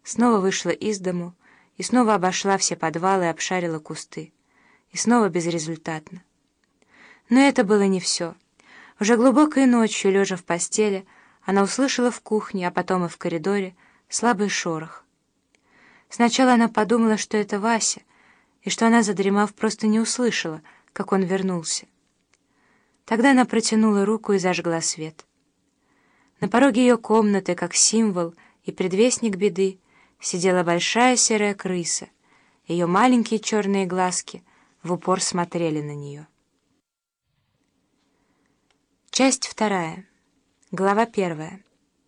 снова вышла из дому и снова обошла все подвалы и обшарила кусты. И снова безрезультатно. Но это было не все. Уже глубокой ночью, лежа в постели, она услышала в кухне, а потом и в коридоре, слабый шорох. Сначала она подумала, что это Вася, и что она, задремав, просто не услышала, как он вернулся. Тогда она протянула руку и зажгла свет. На пороге ее комнаты, как символ и предвестник беды, сидела большая серая крыса. Ее маленькие черные глазки в упор смотрели на нее. Часть 2. Глава 1.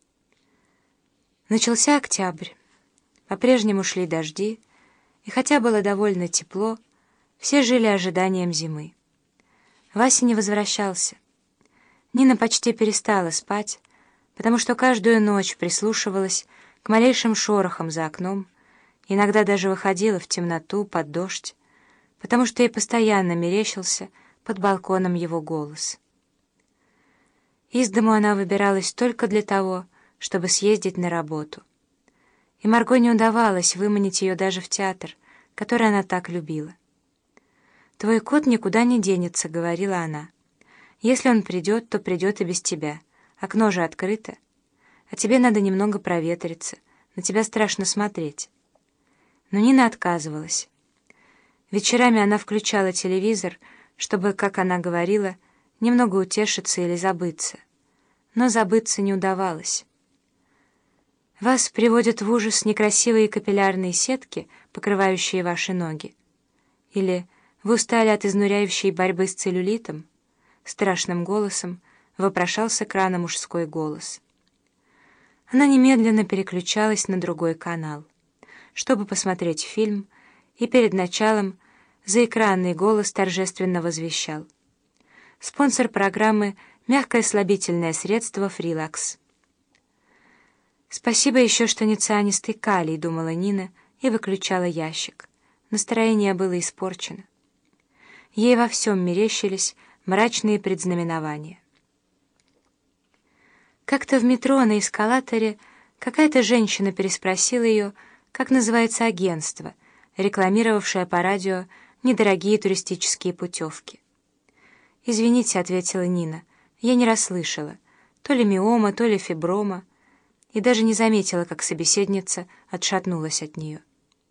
Начался октябрь. По-прежнему шли дожди, и хотя было довольно тепло, все жили ожиданием зимы. Вася не возвращался. Нина почти перестала спать, потому что каждую ночь прислушивалась к малейшим шорохам за окном, иногда даже выходила в темноту под дождь, потому что ей постоянно мерещился под балконом его голос. Из дому она выбиралась только для того, чтобы съездить на работу. И Марго не удавалось выманить ее даже в театр, который она так любила. «Твой кот никуда не денется», — говорила она. «Если он придет, то придет и без тебя. Окно же открыто. А тебе надо немного проветриться. На тебя страшно смотреть». Но Нина отказывалась. Вечерами она включала телевизор, чтобы, как она говорила, немного утешиться или забыться. Но забыться не удавалось. Вас приводят в ужас некрасивые капиллярные сетки, покрывающие ваши ноги? Или вы устали от изнуряющей борьбы с целлюлитом? Страшным голосом вопрошал с экрана мужской голос. Она немедленно переключалась на другой канал, чтобы посмотреть фильм, и перед началом заэкранный голос торжественно возвещал: спонсор программы — мягкое слабительное средство «Фрилакс». «Спасибо еще, что не цианистый калий», — думала Нина и выключала ящик. Настроение было испорчено. Ей во всем мерещились мрачные предзнаменования. Как-то в метро на эскалаторе какая-то женщина переспросила ее, как называется агентство, рекламировавшее по радио недорогие туристические путевки. «Извините», — ответила Нина, — «я не расслышала. То ли миома, то ли фиброма», и даже не заметила, как собеседница отшатнулась от нее.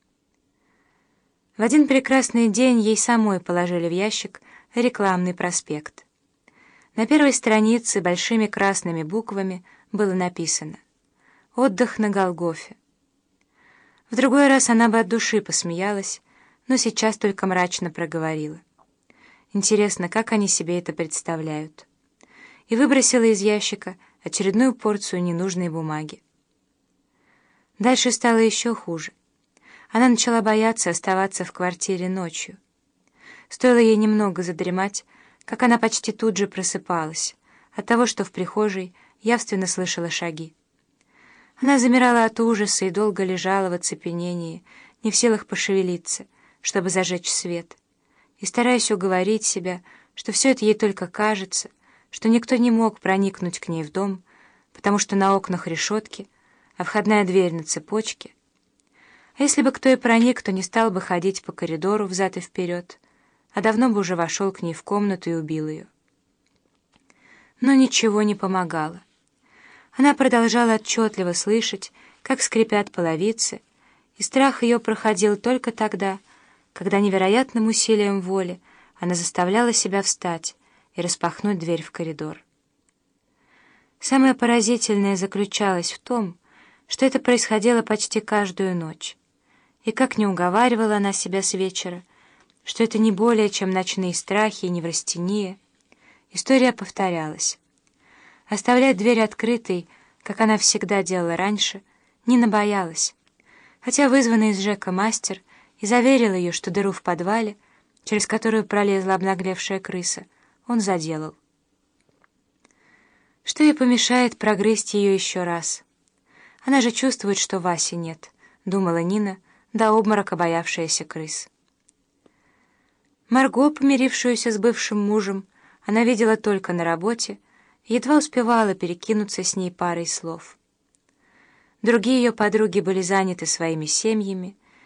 В один прекрасный день ей самой положили в ящик рекламный проспект. На первой странице большими красными буквами было написано «Отдых на Голгофе». В другой раз она бы от души посмеялась, но сейчас только мрачно проговорила: «Интересно, как они себе это представляют?» И выбросила из ящика очередную порцию ненужной бумаги. Дальше стало еще хуже. Она начала бояться оставаться в квартире ночью. Стоило ей немного задремать, как она почти тут же просыпалась от того, что в прихожей явственно слышала шаги. Она замирала от ужаса и долго лежала в оцепенении, не в силах пошевелиться, чтобы зажечь свет, и стараясь уговорить себя, что все это ей только кажется, что никто не мог проникнуть к ней в дом, потому что на окнах решетки, а входная дверь на цепочке. А если бы кто и проник, то не стал бы ходить по коридору взад и вперед, а давно бы уже вошел к ней в комнату и убил ее. Но ничего не помогало. Она продолжала отчетливо слышать, как скрипят половицы, и страх ее проходил только тогда, когда невероятным усилием воли она заставляла себя встать и распахнуть дверь в коридор. Самое поразительное заключалось в том, что это происходило почти каждую ночь. И как не уговаривала она себя с вечера, что это не более чем ночные страхи и неврастения, история повторялась. Оставлять дверь открытой, как она всегда делала раньше, Нина боялась, хотя вызванный из ЖЭКа мастер и заверил ее, что дыру в подвале, через которую пролезла обнаглевшая крыса, он заделал. Что ей помешает прогрызть ее еще раз? Она же чувствует, что Васи нет, думала Нина, до обморока боявшаяся крыс. Марго, помирившуюся с бывшим мужем, она видела только на работе, едва успевала перекинуться с ней парой слов. Другие ее подруги были заняты своими семьями,